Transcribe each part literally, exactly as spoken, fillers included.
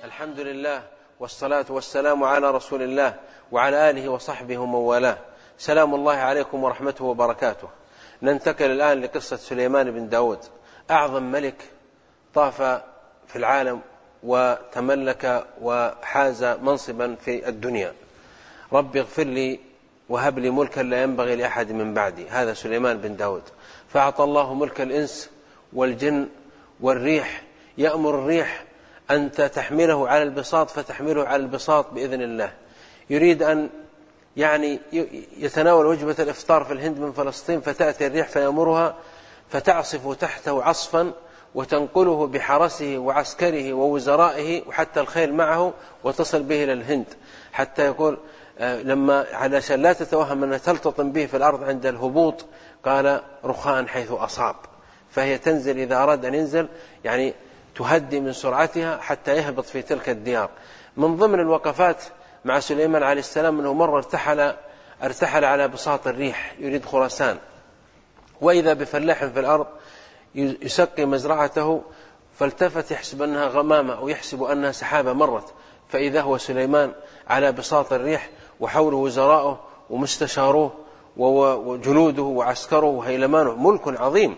الحمد لله والصلاة والسلام على رسول الله وعلى آله وصحبه ومن والاه. سلام الله عليكم ورحمته وبركاته. ننتقل الآن لقصة سليمان بن داود، أعظم ملك طاف في العالم وتملك وحاز منصبا في الدنيا. رب اغفر لي وهب لي ملكا لا ينبغي لأحد من بعدي. هذا سليمان بن داود، فأعطى الله ملك الإنس والجن والريح. يأمر الريح أنت تحمله على البساط فتحمله على البساط بإذن الله. يريد أن يعني يتناول وجبة الإفطار في الهند من فلسطين، فتأتي الريح فيأمرها فتعصف تحته عصفا وتنقله بحرسه وعسكره ووزرائه وحتى الخيل معه وتصل به إلى الهند، حتى يقول لما علشان لا تتوهم أنها تلتطم به في الأرض عند الهبوط، قال رخاء حيث أصاب، فهي تنزل إذا أراد أن ينزل يعني تهدي من سرعتها حتى يهبط في تلك الديار. من ضمن الوقفات مع سليمان عليه السلام أنه مرة ارتحل, ارتحل على بساط الريح يريد خراسان، وإذا بفلاح في الأرض يسقي مزرعته، فالتفت يحسب أنها غمامة أو يحسب أنها سحابة مرت، فإذا هو سليمان على بساط الريح وحوله وزراؤه ومستشاروه وجنوده وعسكره وهيلمانه، ملك عظيم.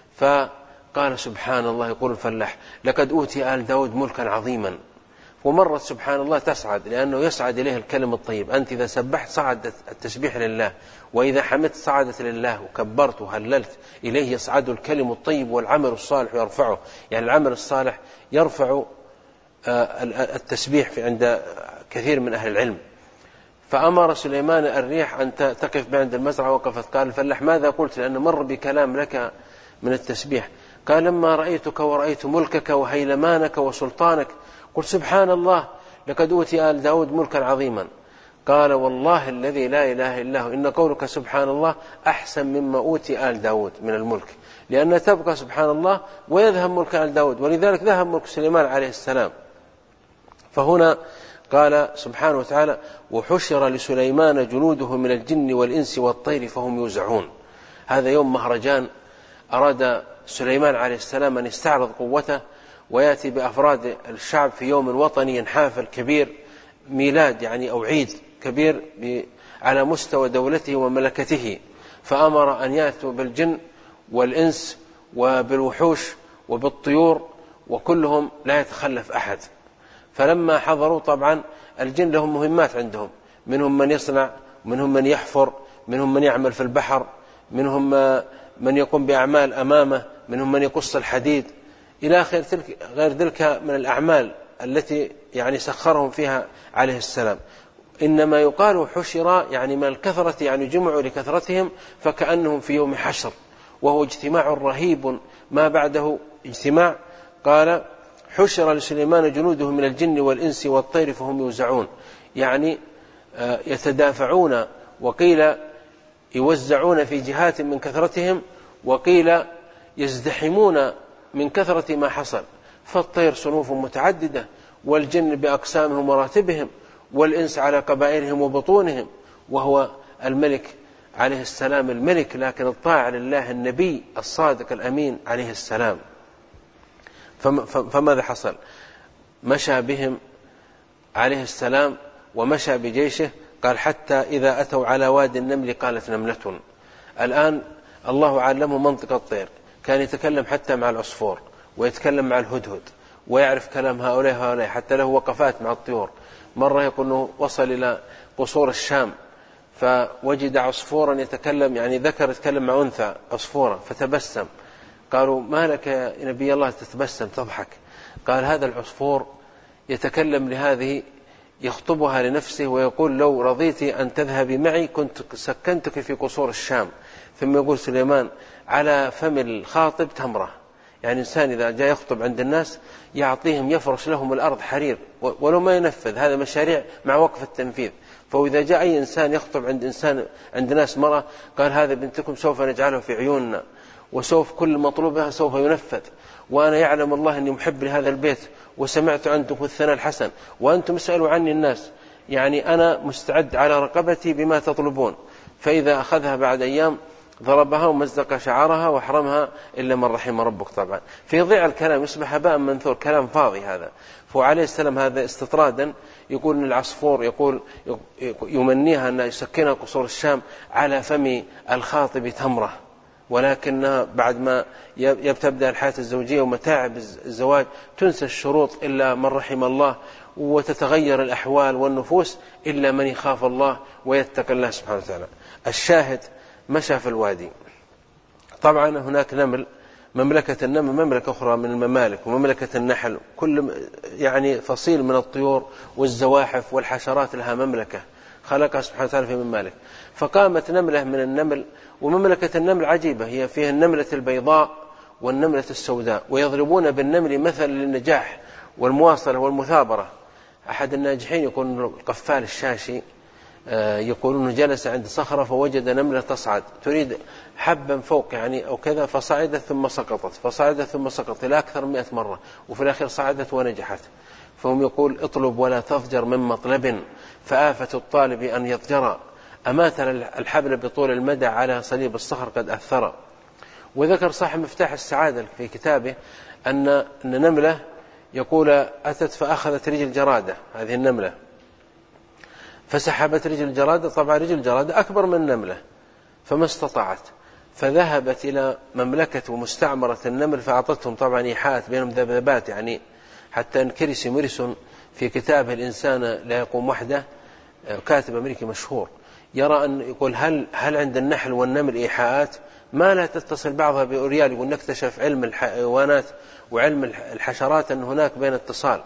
فقال سبحان الله، يقول الفلاح لقد أوتي آل داود ملكا عظيما. ومرت سبحان الله تصعد، لأنه يصعد إليه الكلم الطيب. أنت إذا سبحت صعد التسبيح لله، وإذا حمدت صعدت لله وكبرت وهللت. إليه يصعد الكلم الطيب والعمل الصالح يرفعه، يعني العمل الصالح يرفع التسبيح في عند كثير من أهل العلم. فأمر سليمان الريح أن تقف عند المزرعة، وقفت. قال الفلاح ماذا قلت؟ لأنه مر بكلام لك من التسبيح. قال لما رأيتك ورأيت ملكك وهيلمانك وسلطانك قلت سبحان الله لقد أوتي آل داود ملكا عظيما. قال والله الذي لا إله إلا هو إن قولك سبحان الله أحسن مما أوتي آل داود من الملك، لأن تبقى سبحان الله ويذهب ملك آل داود، ولذلك ذهب ملك سليمان عليه السلام. فهنا قال سبحانه وتعالى وحشر لسليمان جنوده من الجن والإنس والطير فهم يوزعون. هذا يوم مهرجان، أراد سليمان عليه السلام أن يستعرض قوته ويأتي بأفراد الشعب في يوم وطني حافل كبير، ميلاد يعني أو عيد كبير على مستوى دولته وملكته. فأمر أن يأتوا بالجن والإنس وبالوحوش وبالطيور، وكلهم لا يتخلف أحد. فلما حضروا، طبعا الجن لهم مهمات عندهم، منهم من يصنع، منهم من يحفر، منهم من يعمل في البحر، منهم من يقوم بأعمال أمامه، منهم من يقص الحديد إلى غير ذلك من الأعمال التي يعني سخرهم فيها عليه السلام. إنما يقال حشر يعني من الكثرة، يعني جمعوا لكثرتهم، فكأنهم في يوم حشر، وهو اجتماع رهيب ما بعده اجتماع. قال حشر لسليمان جنوده من الجن والإنس والطير فهم يوزعون، يعني يتدافعون، وقيل يوزعون في جهات من كثرتهم، وقيل يزدحمون من كثرة ما حصل. فالطير صنوف متعددة، والجن بأقسامهم وراتبهم، والإنس على قبائلهم وبطونهم، وهو الملك عليه السلام الملك، لكن الطاعة لله النبي الصادق الأمين عليه السلام. فماذا حصل؟ مشى بهم عليه السلام ومشى بجيشه. قال حتى إذا أتوا على وادي النمل قالت نملة. الآن الله علمه منطق الطير، كان يتكلم حتى مع العصفور ويتكلم مع الهدهد ويعرف كلام هؤلاء هؤلاء، حتى له وقفات مع الطيور. مرة يقول أنه وصل إلى قصور الشام فوجد عصفورا يتكلم، يعني ذكر يتكلم مع أنثى عصفورا، فتبسم. قالوا ما لك يا نبي الله تتبسم تضحك؟ قال هذا العصفور يتكلم لهذه، يخطبها لنفسه ويقول لو رضيت أن تذهبي معي كنت سكنتك في قصور الشام. ثم يقول سليمان على فم الخاطب تمرة، يعني إنسان إذا جاء يخطب عند الناس يعطيهم، يفرش لهم الأرض حرير ولو ما ينفذ. هذا مشاريع مع وقف التنفيذ. فإذا جاء أي إنسان يخطب عند إنسان عند ناس مرة، قال هذا بنتكم سوف نجعله في عيوننا، وسوف كل مطلوبها سوف ينفذ، وأنا يعلم الله أني محب لهذا البيت، وسمعت عندكم الثناء الحسن، وأنتم اسألوا عني الناس، يعني أنا مستعد على رقبتي بما تطلبون. فإذا أخذها بعد أيام ضربها ومزق شعرها وحرمها إلا من رحم ربك. طبعا في ضيع الكلام يصبح هباء منثور، كلام فاضي هذا. فهو عليه السلام هذا استطرادا يقول العصفور يقول يمنيها أن يسكنها قصور الشام على فم الخاطب تمرة، ولكنها بعد ما يبتبدأ الحياة الزوجية ومتاعب الزواج تنسى الشروط إلا من رحم الله، وتتغير الأحوال والنفوس إلا من يخاف الله ويتقي الله سبحانه وتعالى. الشاهد مشى في الوادي. طبعا هناك نمل، مملكة النمل مملكة أخرى من الممالك، ومملكة النحل، كل يعني فصيل من الطيور والزواحف والحشرات لها مملكة خلقها سبحانه وتعالى في ممالك. فقامت نملة من النمل، ومملكة النمل عجيبة، هي فيها النملة البيضاء والنملة السوداء، ويضربون بالنمل مثل للنجاح والمواصلة والمثابرة. أحد الناجحين يكون القفال الشاشي يقولون جلس عند صخرة فوجد نملة تصعد تريد حبا فوق يعني أو كذا، فصعدت ثم سقطت، فصعدت ثم سقطت إلى أكثر من مئة مرة، وفي الأخير صعدت ونجحت. فهم يقول اطلب ولا تضجر من مطلب، فآفة الطالب أن يضجر، أمات الحبل بطول المدى على صليب الصخر قد أثر. وذكر صاحب مفتاح السعادة في كتابه أن نملة يقول أتت فأخذت رجل جرادة، هذه النملة فسحبت رجل الجرادة، طبعا رجل الجرادة أكبر من النملة فما استطاعت، فذهبت إلى مملكة ومستعمرة النمل فأعطتهم طبعا إيحاءات بينهم ذبذبات، يعني حتى أن كريسي موريسون في كتابه الإنسان لا يقوم وحده، كاتب أمريكي مشهور، يرى أن يقول هل هل عند النحل والنمل إيحاءات ما لا تتصل بعضها بأوريال، يقول نكتشف علم الحيوانات وعلم الحشرات أن هناك بين اتصال.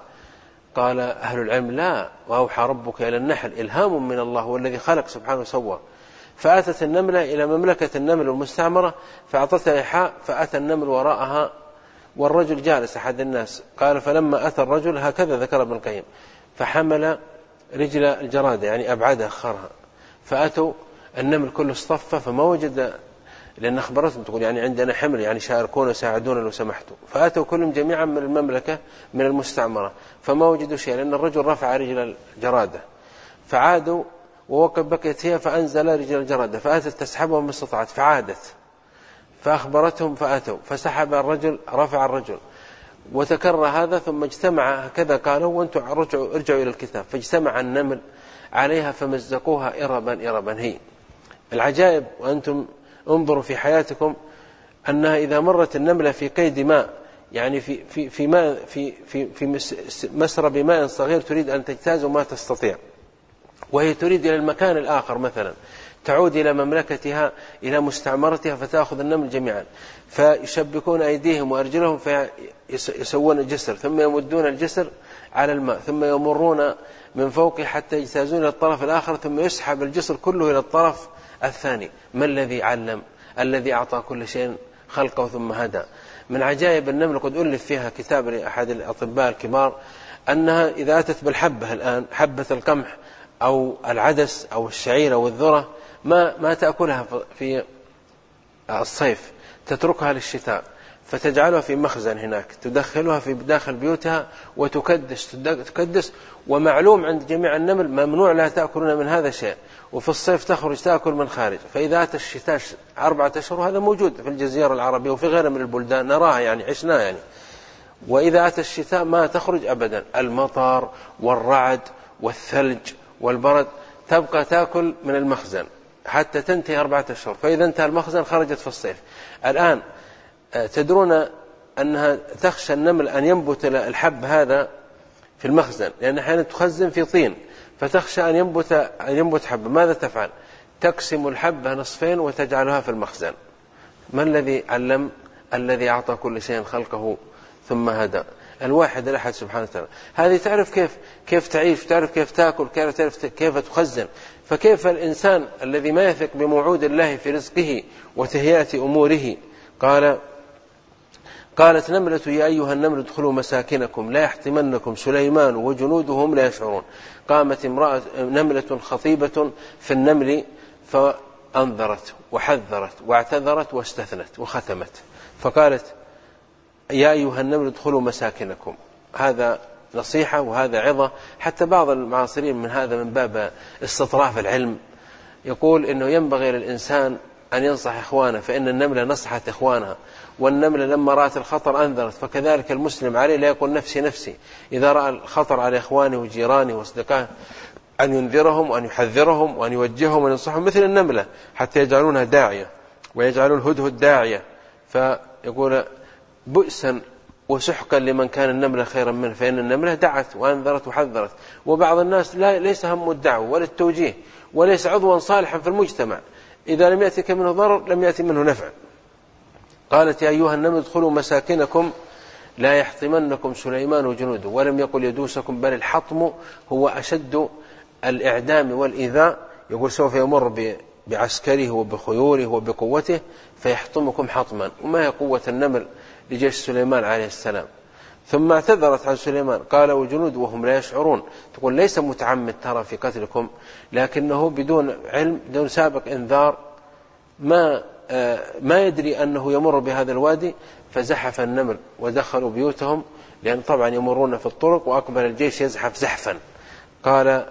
قال أهل العلم لا، وأوحى ربك إلى النحل إلهام من الله، هو الذي خلق سبحانه وسوى. فأتت النملة إلى مملكة النمل المستعمرة فأعطتها إيحاء، فأتى النمل وراءها والرجل جالس أحد الناس. قال فلما أتى الرجل هكذا ذكر ابن القيم فحمل رجل الجرادة يعني أبعدها أخرها، فأتوا النمل كله اصطف فما وجد، لأن أخبرتهم تقول يعني عندنا حمل يعني شاركونا ساعدونا لو سمحتوا، فأتوا كلهم جميعا من المملكة من المستعمرة فما وجدوا شيء، لأن الرجل رفع رجل الجرادة. فعادوا ووقف بكت هي فأنزل رجل الجرادة، فأتت تسحبهم ما استطاعت فعادت، فأخبرتهم فأتوا فسحب الرجل رفع الرجل، وتكرر هذا ثم اجتمع هكذا قالوا وانتم ارجعوا ارجعوا إلى الكتاب، فاجتمع النمل عليها فمزقوها إربا إربا. هي العجائب، وأنتم انظروا في حياتكم أنها إذا مرت النملة في قيد ماء يعني في في في ماء في في في مسرب ماء صغير تريد أن تجتاز وما تستطيع، وهي تريد إلى المكان الآخر مثلا تعود إلى مملكتها إلى مستعمرتها فتأخذ النمل جميعا، فيشبكون أيديهم وأرجلهم فيسوون الجسر ثم يمدون الجسر على الماء ثم يمرون من فوقه حتى يجتازون إلى الطرف الآخر ثم يسحب الجسر كله إلى الطرف الثاني. ما الذي علم؟ الذي أعطى كل شيء خلقه ثم هدى. من عجائب النمل قد ألف فيها كتاب لأحد الأطباء الكبار أنها إذا أتت بالحبة الآن حبة القمح أو العدس أو الشعير أو الذرة ما ما تأكلها في الصيف، تتركها للشتاء فتجعلها في مخزن هناك، تدخلها في داخل بيوتها وتكدس تكدس ومعلوم عند جميع النمل ممنوع لا تأكلون من هذا شيء، وفي الصيف تخرج تأكل من خارج. فإذا أتى الشتاء أربعة أشهر، هذا موجود في الجزيرة العربية وفي غيرها من البلدان نراها يعني عشناها يعني، وإذا أتى الشتاء ما تخرج أبدا، المطر والرعد والثلج والبرد تبقى تأكل من المخزن حتى تنتهي أربعة أشهر، فإذا انتهى المخزن خرجت في الصيف. الآن تدرون أنها تخشى النمل أن ينبت الحب هذا في المخزن، لأن أحيانا تخزن في طين فتخشى أن ينبت أن ينبت حب، ماذا تفعل؟ تقسم الحبة نصفين وتجعلها في المخزن. ما الذي علم؟ الذي أعطى كل شيء خلقه ثم هدى، الواحد الأحد سبحانه وتعالى. هذه تعرف كيف كيف تعيش، تعرف كيف تأكل، كيف تعرف كيف تخزن. فكيف الإنسان الذي ما يثق بموعود الله في رزقه وتهيئة أموره؟ قال قالت نملة يا أيها النمل ادخلوا مساكنكم لا يحطمنكم سليمان وجنوده هم لا يشعرون. قامت امرأة نملة خطيبة في النمل فأنذرت وحذرت واعتذرت واستثنت وختمت، فقالت يا أيها النمل ادخلوا مساكنكم. هذا نصيحة وهذا عظة. حتى بعض المعاصرين من هذا من باب استطراف العلم يقول إنه ينبغي للإنسان أن ينصح إخوانه، فإن النملة نصحت إخوانها، والنملة لما رأت الخطر أنذرت. فكذلك المسلم عليه لا يقول نفسي نفسي، إذا رأى الخطر على إخوانه وجيرانه وأصدقائه أن ينذرهم وأن يحذرهم وأن يوجههم وأن ينصحهم مثل النملة، حتى يجعلونها داعية ويجعلون الهدهد داعية. فيقول بؤسا وسحقا لمن كان النملة خيرا منه، فإن النملة دعت وأنذرت وحذرت. وبعض الناس لا ليس هم الدعوة ولا التوجيه، وليس عضوا صالحا في المجتمع، إذا لم يأتك منه ضرر لم يأتي منه نفع. قالت يا أيها النمل ادخلوا مساكنكم لا يحطمنكم سليمان وجنوده، ولم يقل يدوسكم، بل الحطم هو أشد الإعدام والإيذاء. يقول سوف يمر بعسكره وبخيوله وبقوته فيحطمكم حطما، وما هي قوة النمل لجيش سليمان عليه السلام. ثم اعتذرت عن سليمان، قال وجنود وهم لا يشعرون. تقول ليس متعمد ترى في قتلكم، لكنه بدون علم بدون سابق إنذار ما ما يدري أنه يمر بهذا الوادي، فزحف النمل ودخلوا بيوتهم، لأن طبعا يمرون في الطرق، وأقبل الجيش يزحف زحفا. قال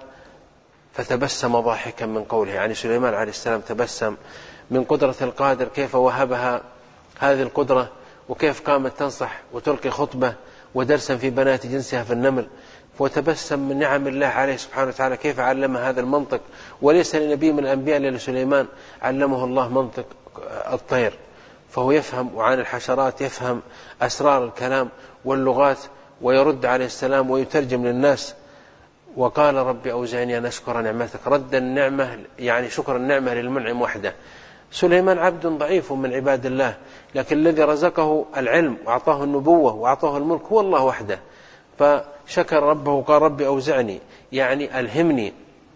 فتبسم ضاحكا من قوله، يعني سليمان عليه السلام تبسم من قدرة القادر، كيف وهبها هذه القدرة، وكيف قامت تنصح وتلقي خطبة ودرسا في بنات جنسها في النمل. وتبسم من نعم الله عليه سبحانه وتعالى، كيف علم هذا المنطق، وليس لنبي من الأنبياء لسليمان علمه الله منطق الطير، فهو يفهم، وعن الحشرات يفهم أسرار الكلام واللغات، ويرد عليه السلام ويترجم للناس. وقال رب أوزعني أن أشكر نعمتك، رد النعمة يعني شكر النعمة للمنعم وحده. سليمان عبد ضعيف من عباد الله، لكن الذي رزقه العلم وأعطاه النبوة وأعطاه الملك هو الله وحده، فشكر ربه وقال رب أوزعني، يعني ألهمني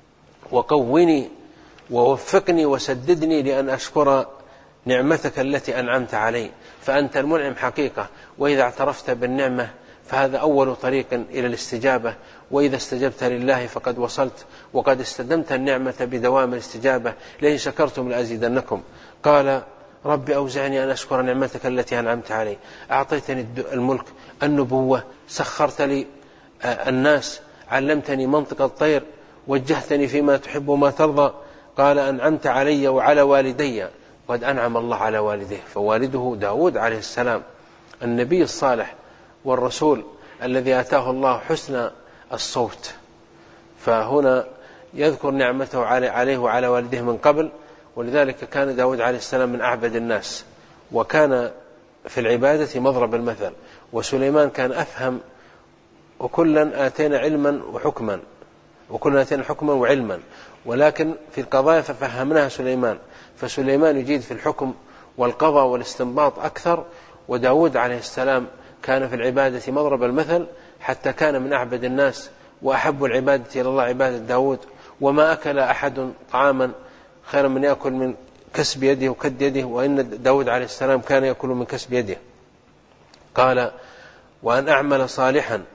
وقوني ووفقني وسددني لأن أشكر نعمتك التي أنعمت علي، فأنت المنعم حقيقة. وإذا اعترفت بالنعمة فهذا أول طريق إلى الاستجابة، وإذا استجبت لله فقد وصلت، وقد استدمت النعمة بدوام الاستجابة، لئن شكرتم لأزيدنكم. قال رب أوزعني أن أشكر نعمتك التي أنعمت علي، أعطيتني الملك، النبوة، سخرت لي الناس، علمتني منطق الطير، وجهتني فيما تحب وما ترضى. قال أنعمت علي وعلى والدي، قد أنعم الله على والديه، فوالده داود عليه السلام النبي الصالح والرسول الذي آتاه الله حسن الصوت، فهنا يذكر نعمته عليه وعلى والديه من قبل. ولذلك كان داود عليه السلام من أعبد الناس، وكان في العبادة مضرب المثل، وسليمان كان أفهم. وكلا آتينا علما وحكما، وكلا آتينا حكما وعلما، ولكن في القضايا ففهمناها سليمان، فسليمان يجيد في الحكم والقضاء والاستنباط أكثر، وداود عليه السلام كان في العبادة مضرب المثل، حتى كان من أعبد الناس، وأحب العبادة إلى الله عبادة داود. وما أكل أحد طعاما خيرا من يأكل من كسب يده وكد يده، وإن داود عليه السلام كان يأكل من كسب يده. قال وأن أعمل صالحا،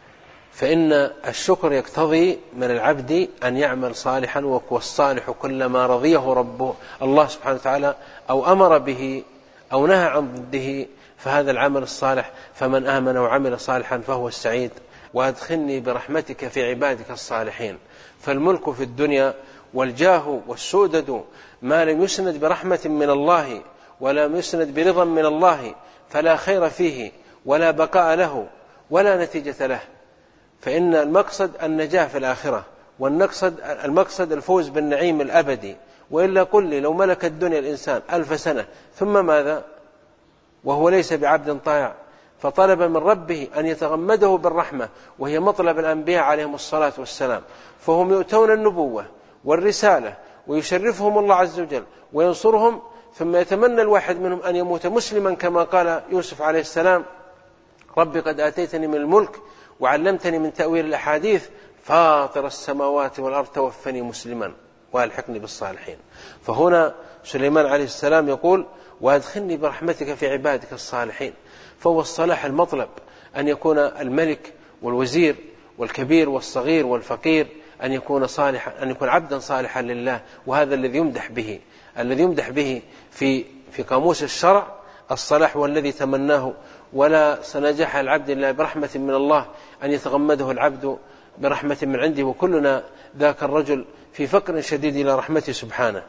فإن الشكر يقتضي من العبد أن يعمل صالحا، والصالح كلما رضيه ربه الله سبحانه وتعالى أو أمر به أو نهى عن ضده فهذا العمل الصالح. فمن آمن وعمل صالحا فهو السعيد. وأدخلني برحمتك في عبادك الصالحين. فالملك في الدنيا والجاه والسؤدد ما لم يسند برحمة من الله ولا يسند برضا من الله فلا خير فيه ولا بقاء له ولا نتيجة له، فإن المقصد النجاة في الآخرة، والمقصد المقصد الفوز بالنعيم الأبدي. وإلا قل لي لو ملك الدنيا الإنسان ألف سنة ثم ماذا وهو ليس بعبد طائع، فطلب من ربه أن يتغمده بالرحمة، وهي مطلب الأنبياء عليهم الصلاة والسلام، فهم يؤتون النبوة والرسالة ويشرفهم الله عز وجل وينصرهم، ثم يتمنى الواحد منهم أن يموت مسلما كما قال يوسف عليه السلام ربي قد آتيتني من الملك وعلمتني من تأويل الأحاديث فاطر السماوات والأرض توفني مسلما وألحقني بالصالحين. فهنا سليمان عليه السلام يقول وأدخلني برحمتك في عبادك الصالحين. فهو الصلاح المطلب، أن يكون الملك والوزير والكبير والصغير والفقير أن يكون صالحا، أن يكون عبدا صالحا لله. وهذا الذي يمدح به الذي يمدح به في في قاموس الشرع الصلاح، والذي تمناه. ولا سنجح العبد إلا برحمة من الله، أن يتغمده العبد برحمة من عنده، وكلنا ذاك الرجل في فقر شديد إلى رحمته سبحانه.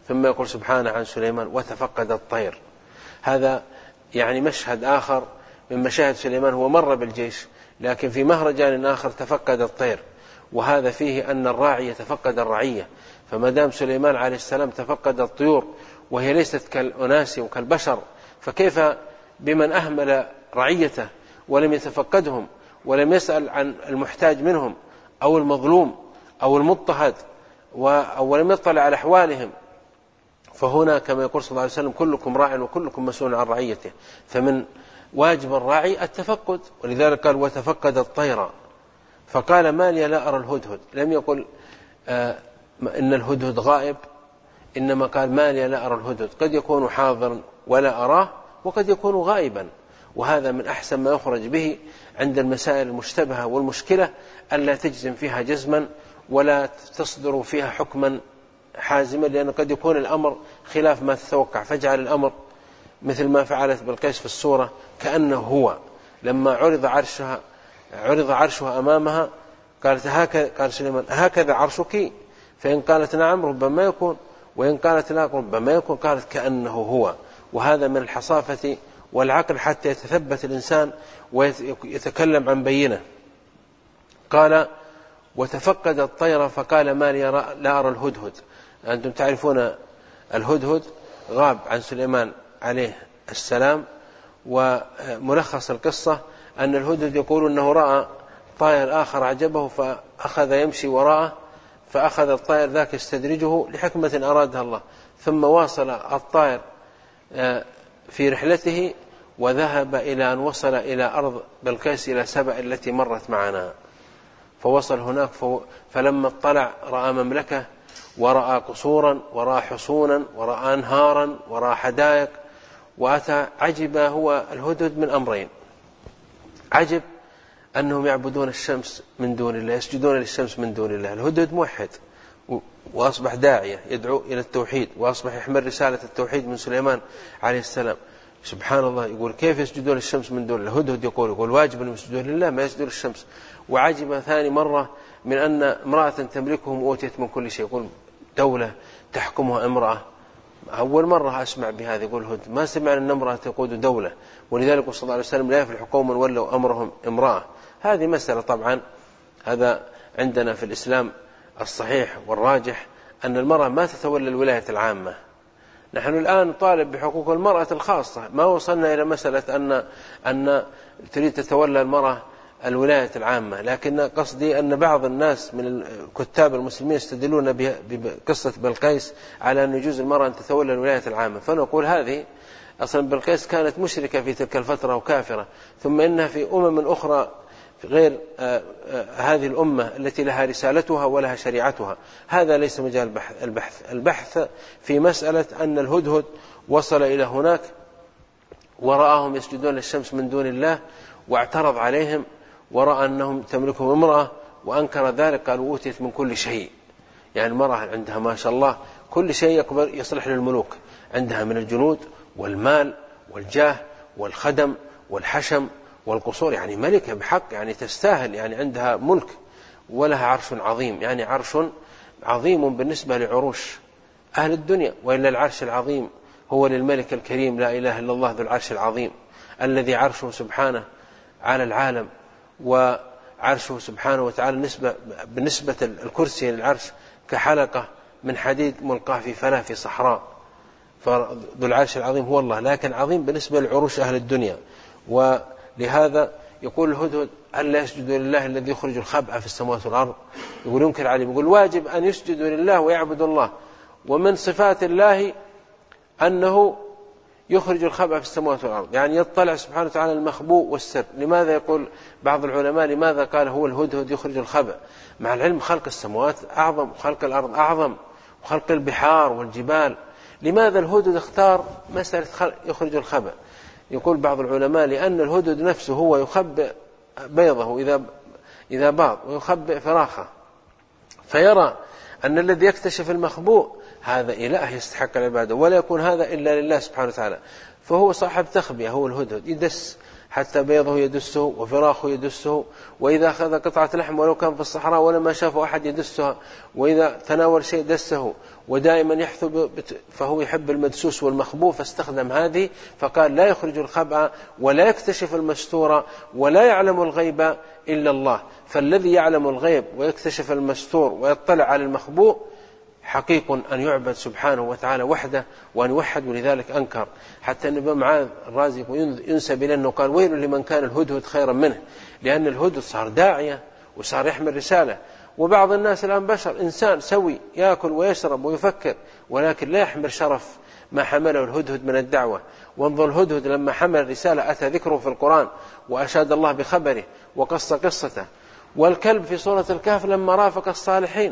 ثم يقول سبحانه عن سليمان وتفقد الطير. هذا يعني مشهد آخر من مشاهد سليمان، هو مر بالجيش لكن في مهرجان آخر تفقد الطير، وهذا فيه أن الراعي يتفقد الرعية. فما دام سليمان عليه السلام تفقد الطيور وهي ليست كالأناس وكالبشر، فكيف بمن أهمل رعيته ولم يتفقدهم ولم يسأل عن المحتاج منهم أو المظلوم أو المضطهد ولم يطلع على أحوالهم؟ فهنا كما يقول صلى الله عليه وسلم كلكم راع وكلكم مسؤول عن رعيته، فمن واجب الراعي التفقد، ولذلك قال وتفقد الطير. فقال ما لي لا أرى الهدهد، لم يقل آه إن الهدهد غائب، إنما قال ما لي لا أرى الهدهد، قد يكون حاضرا ولا أراه وقد يكون غائبا. وهذا من أحسن ما يخرج به عند المسائل المشتبهة والمشكلة، ألا تجزم فيها جزما ولا تصدر فيها حكما حازما، لأن قد يكون الأمر خلاف ما تتوقع، فاجعل الأمر مثل ما فعلت بلقيس في السورة كأنه هو، لما عرض عرشها عرض عرشها أمامها قالت هكذا، قال سليمان هكذا عرشك؟ فإن قالت نعم ربما يكون، وإن قالت لا ربما يكون، قالت كأنه هو. وهذا من الحصافة والعقل حتى يتثبت الإنسان ويتكلم عن بينه. قال وتفقد الطير فقال ما لي لا أرى الهدهد. أنتم تعرفون الهدهد غاب عن سليمان عليه السلام، وملخص القصة أن الهدهد يقول أنه رأى طائر آخر عجبه فأخذ يمشي وراءه، فأخذ الطائر ذاك يستدرجه لحكمة أرادها الله، ثم واصل الطائر في رحلته وذهب إلى أن وصل إلى أرض بلقيس إلى سبأ التي مرت معنا، فوصل هناك فلما اطلع رأى مملكة ورأى قصورا ورأى حصونا ورأى أنهارا ورأى حدائق، وأتى عجب هو الهدهد من أمرين: عجب أنهم يعبدون الشمس من دون الله، يسجدون للشمس من دون الله. الهدهد موحد وأصبح داعية يدعو إلى التوحيد، وأصبح يحمل رسالة التوحيد من سليمان عليه السلام. سبحان الله، يقول كيف يسجدون للشمس من دون الله؟ الهدهد يقول يقول واجب أن يسجدون لله ما يسجدون للشمس. وعجب ثاني مرة من أن امرأة تملكهم أوتيت من كل شيء، يقول دولة تحكمها امرأة، أول مرة أسمع بهذا. يقول الهدهد ما سمع أن امرأة تقود دولة، ولذلك صلى الله عليه وسلم لا يفلح قوم ولوا أمرهم امرأة. هذه مسألة طبعا، هذا عندنا في الإسلام الصحيح والراجح أن المرأة ما تتولى الولاية العامة. نحن الآن نطالب بحقوق المرأة الخاصة، ما وصلنا إلى مسألة أن أن تريد تتولى المرأة الولاية العامة، لكن قصدي أن بعض الناس من الكتاب المسلمين يستدلون بقصة بلقيس على أن يجوز المرأة أن تتولى الولاية العامة. فنقول هذه أصلا بلقيس كانت مشركة في تلك الفترة وكافرة، ثم إنها في أمم أخرى غير آه آه هذه الأمة التي لها رسالتها ولها شريعتها. هذا ليس مجال البحث. البحث في مسألة أن الهدهد وصل إلى هناك ورآهم يسجدون للشمس من دون الله واعترض عليهم، ورأى أنهم تملكهم امرأة وأنكر ذلك، قال أوتيت من كل شيء. يعني المرأة عندها ما شاء الله كل شيء يصلح للملوك، عندها من الجنود والمال والجاه والخدم والحشم والقصور، يعني ملكة بحق، يعني تستاهل، يعني عندها ملك ولها عرش عظيم، يعني عرش عظيم بالنسبة لعروش أهل الدنيا. وإلا العرش العظيم هو للملك الكريم لا إله إلا الله ذو العرش العظيم الذي عرشه سبحانه على العالم، وعرشه سبحانه وتعالى نسبة بالنسبة الكرسي للعرش كحلقة من حديد ملقاه في فلاة في صحراء، فذو العرش العظيم هو الله، لكن عظيم بالنسبة لعروش أهل الدنيا. ولهذا يقول الهدهد ألا يسجدوا لله الذي يخرج الخبأ في السماوات والأرض، يقول ينكر عليه، يقول واجب أن يسجدوا لله ويعبدوا الله، ومن صفات الله أنه يخرج الخبأ في السماوات والأرض، يعني يطلع سبحانه وتعالى المخبوء والسر. لماذا يقول بعض العلماء لماذا قال هو الهدهد يخرج الخبأ؟ مع العلم خلق السماوات أعظم وخلق الأرض أعظم وخلق البحار والجبال، لماذا الهدهد اختار مسألة يخرج الخبأ؟ يقول بعض العلماء لأن الهدهد نفسه هو يخبئ بيضه إذا إذا باض ويخبئ فراخه، فيرى أن الذي يكتشف المخبوء هذا إله يستحق العبادة، ولا يكون هذا إلا لله سبحانه وتعالى، فهو صاحب تخبئة، هو الهدهد يدس حتى بيضه يدسه وفراخه يدسه، وإذا أخذ قطعة لحم ولو كان في الصحراء ولما شافه أحد يدسها، وإذا تناول شيء دسه، ودائما يحثو فهو يحب المدسوس والمخبوء، فاستخدم هذه، فقال لا يخرج الخبأ ولا يكتشف المستور ولا يعلم الغيب إلا الله. فالذي يعلم الغيب ويكتشف المستور ويطلع على المخبوء حقيق أن يعبد سبحانه وتعالى وحده وأن يوحد، ولذلك أنكر. حتى أن ابن معاذ الرازي ينسب إليه أنه قال ويل لمن كان الهدهد خيرا منه، لأن الهدهد صار داعية وصار يحمل رسالة. وبعض الناس الآن بشر إنسان سوي يأكل ويشرب ويفكر، ولكن لا يحمل شرف ما حمله الهدهد من الدعوة. وانظر الهدهد لما حمل رسالة أتى ذكره في القرآن وأشاد الله بخبره وقص قصته. والكلب في سورة الكهف لما رافق الصالحين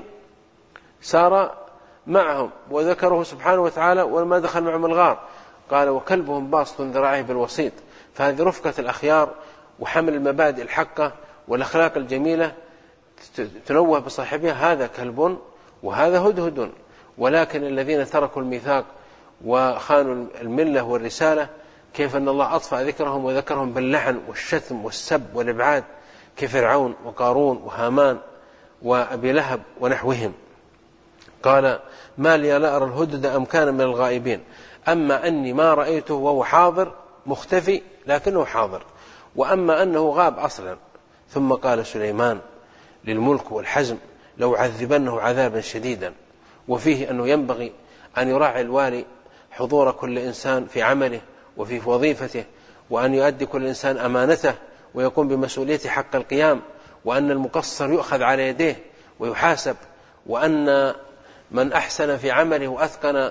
سار معهم وذكره سبحانه وتعالى، ولما دخل معهم الغار قال وكلبهم باسط ذراعيه بالوسيط. فهذه رفقة الأخيار وحمل المبادئ الحقة والأخلاق الجميلة تنوه بصاحبها، هذا كلب وهذا هدهد. ولكن الذين تركوا الميثاق وخانوا الملة والرسالة، كيف أن الله أطفأ ذكرهم وذكرهم باللعن والشتم والسب والإبعاد كفرعون وقارون وهامان وأبي لهب ونحوهم. قال ما لي لا أرى الهدد أم كان من الغائبين، أما أني ما رأيته وهو حاضر مختفي لكنه حاضر، وأما أنه غاب أصلا. ثم قال سليمان للملك والحزم لو عذبنه عذابا شديدا. وفيه أنه ينبغي أن يراعي الوالي حضور كل إنسان في عمله وفي وظيفته، وأن يؤدي كل إنسان أمانته ويقوم بمسؤوليته حق القيام، وأن المقصر يؤخذ على يديه ويحاسب، وأن من أحسن في عمله وأتقن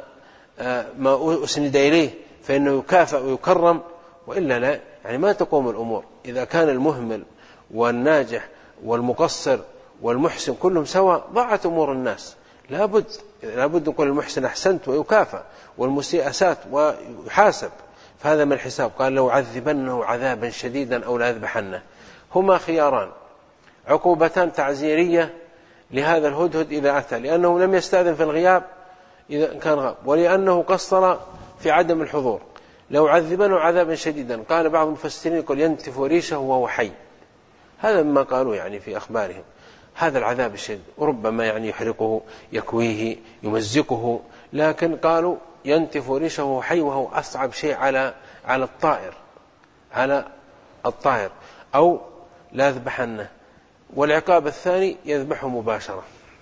ما أسند إليه فإنه يكافأ ويكرم، وإلا لا يعني ما تقوم الأمور. إذا كان المهمل والناجح والمقصر والمحسن كلهم سواء ضاعت أمور الناس. لابد لابد يقول المحسن أحسنت ويكافأ، والمسيء أسات ويحاسب. فهذا من الحساب. قال لو عذبنه عذابا شديدا أو لأذبحنه. هما خياران، عقوبتان تعزيرية لهذا الهدهد إذا أتى، لأنه لم يستأذن في الغياب إذا كان غاب، ولأنه قصر في عدم الحضور. لو عذبنه عذابا شديدا، قال بعض المفسرين يقول ينتف ريشه وهو حي، هذا مما قالوا يعني في أخبارهم، هذا العذاب الشديد، وربما يعني يحرقه يكويه يمزقه، لكن قالوا ينتف ريشه وهو حي، وهو أصعب شيء على على الطائر على الطائر أو لا يذبحنه. والعقاب الثاني يذبحه مباشرة،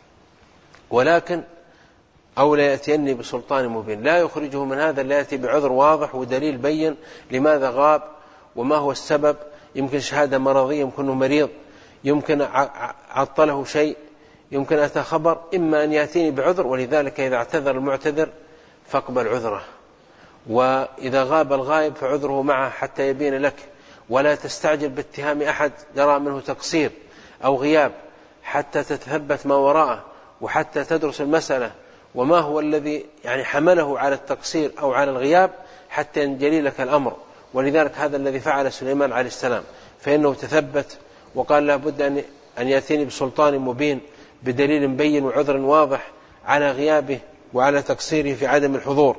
ولكن أو لا يأتيني بسلطان مبين، لا يخرجه من هذا، لا يأتي بعذر واضح ودليل بين لماذا غاب وما هو السبب. يمكن شهادة مرضية، يمكن مريض، يمكن عطله شيء، يمكن أتى خبر، إما أن يأتيني بعذر. ولذلك إذا اعتذر المعتذر فاقبل عذره، وإذا غاب الغائب فعذره معه حتى يبين لك. ولا تستعجل باتهام أحد جرى منه تقصير أو غياب حتى تتثبت ما وراءه، وحتى تدرس المسألة وما هو الذي يعني حمله على التقصير أو على الغياب حتى ينجلي لك الأمر. ولذلك هذا الذي فعل سليمان عليه السلام، فإنه تثبت وقال لا بد أن يأتيني بسلطان مبين بدليل بين وعذر واضح على غيابه وعلى تقصيره في عدم الحضور.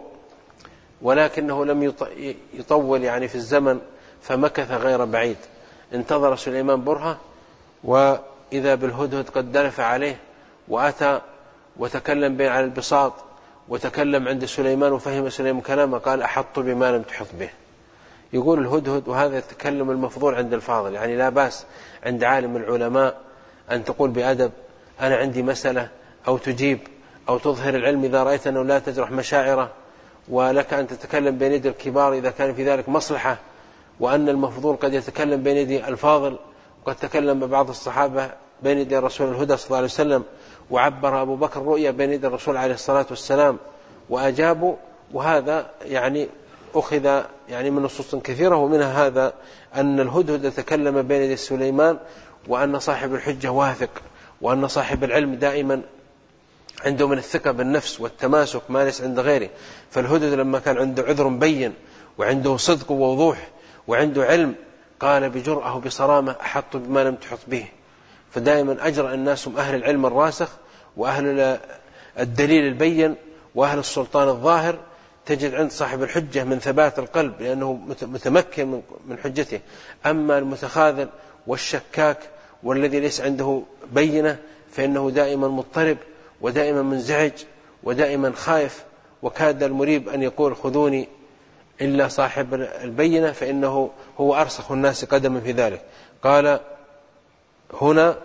ولكنه لم يطول يعني في الزمن، فمكث غير بعيد. انتظر سليمان برهة، وإذا بالهدهد قد دلف عليه وأتى وتكلم بين على البساط، وتكلم عند سليمان وفهم سليمان كلامه، قال أحط بما لم تحط به. يقول الهدهد، وهذا التكلم المفضول عند الفاضل، يعني لا بأس عند عالم العلماء أن تقول بأدب أنا عندي مسألة، أو تجيب أو تظهر العلم إذا رأيت أنه لا تجرح مشاعره، ولك أن تتكلم بين يدي الكبار إذا كان في ذلك مصلحة، وأن المفضول قد يتكلم بين يدي الفاضل. وقد تكلم بعض الصحابة بين يدي الرسول الهدى صلى الله عليه وسلم، وعبر أبو بكر رؤيا بين يدي الرسول عليه الصلاة والسلام وأجابوا. وهذا يعني أخذ يعني من نصوص كثيرة، ومنها هذا أن الهدهد تكلم بين يدي سليمان، وأن صاحب الحجة واثق، وأن صاحب العلم دائما عنده من الثقة بالنفس والتماسك ما ليس عند غيره. فالهدهد لما كان عنده عذر بين وعنده صدق ووضوح وعنده علم، قال بجرأة وبصرامة أحط بما لم تحط به. فدائما أجرأ الناس هم أهل العلم الراسخ، وأهل الدليل البين، وأهل السلطان الظاهر، تجد عند صاحب الحجة من ثبات القلب لأنه متمكن من حجته. أما المتخاذل والشكاك والذي ليس عنده بينة فإنه دائما مضطرب ودائما منزعج ودائما خائف، وكاد المريب أن يقول خذوني إلا صاحب البينة فإنه هو أرسخ الناس قدما في ذلك. قال هنا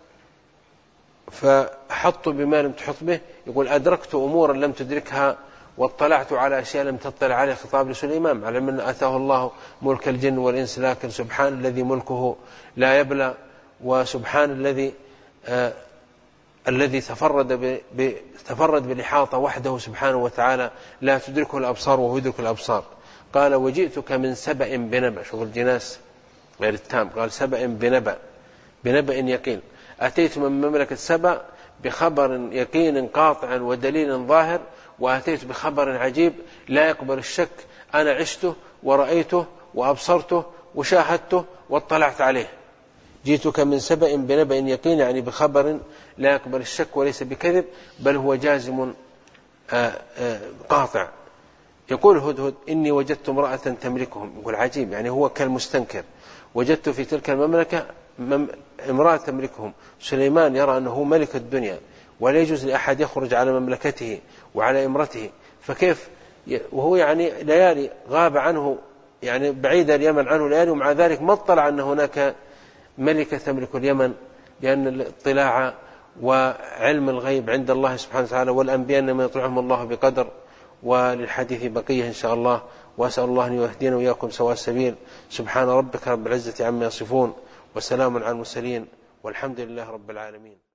فحطوا بما لم تحط به، يقول أدركت أمورا لم تدركها واطلعت على أشياء لم تطلع عليه، خطاب لسليمان على من أتاه الله ملك الجن والإنس، لكن سبحان الذي ملكه لا يبلى، وسبحان الذي آه الذي تفرد ب... تفرد بالإحاطة وحده سبحانه وتعالى لا تدركه الأبصار وهو يدرك الأبصار. قال وجئتك من سبأ بنبأ، شوف الجناس غير التام، قال سبأ بنبأ، بنبأ يقين. أتيت من مملكة سبأ بخبر يقين قاطع ودليل ظاهر، وأتيت بخبر عجيب لا يقبل الشك، أنا عشته ورأيته وأبصرته وشاهدته واطلعت عليه. جئتك من سبأ بنبأ يقين، يعني بخبر لا يقبل الشك وليس بكذب بل هو جازم قاطع. يقول هدهد إني وجدت امرأة تملكهم، يقول عجيب، يعني هو كالمستنكر، وجدت في تلك المملكة امرأة تملكهم. سليمان يرى أنه ملك الدنيا ولا يجوز لأحد يخرج على مملكته وعلى امرته، فكيف وهو يعني ليالي غاب عنه، يعني بعيد اليمن عنه ليالي، ومع ذلك ما اطلع أن هناك ملكة تملك اليمن، لأن الاطلاع وعلم الغيب عند الله سبحانه وتعالى، والأنبياء إنما يطلعهم الله بقدر. وللحديث بقية إن شاء الله، وأسأل الله أن يهدينا وإياكم سواء السبيل. سبحان ربك رب العزة عما يصفون، وسلام على المرسلين، والحمد لله رب العالمين.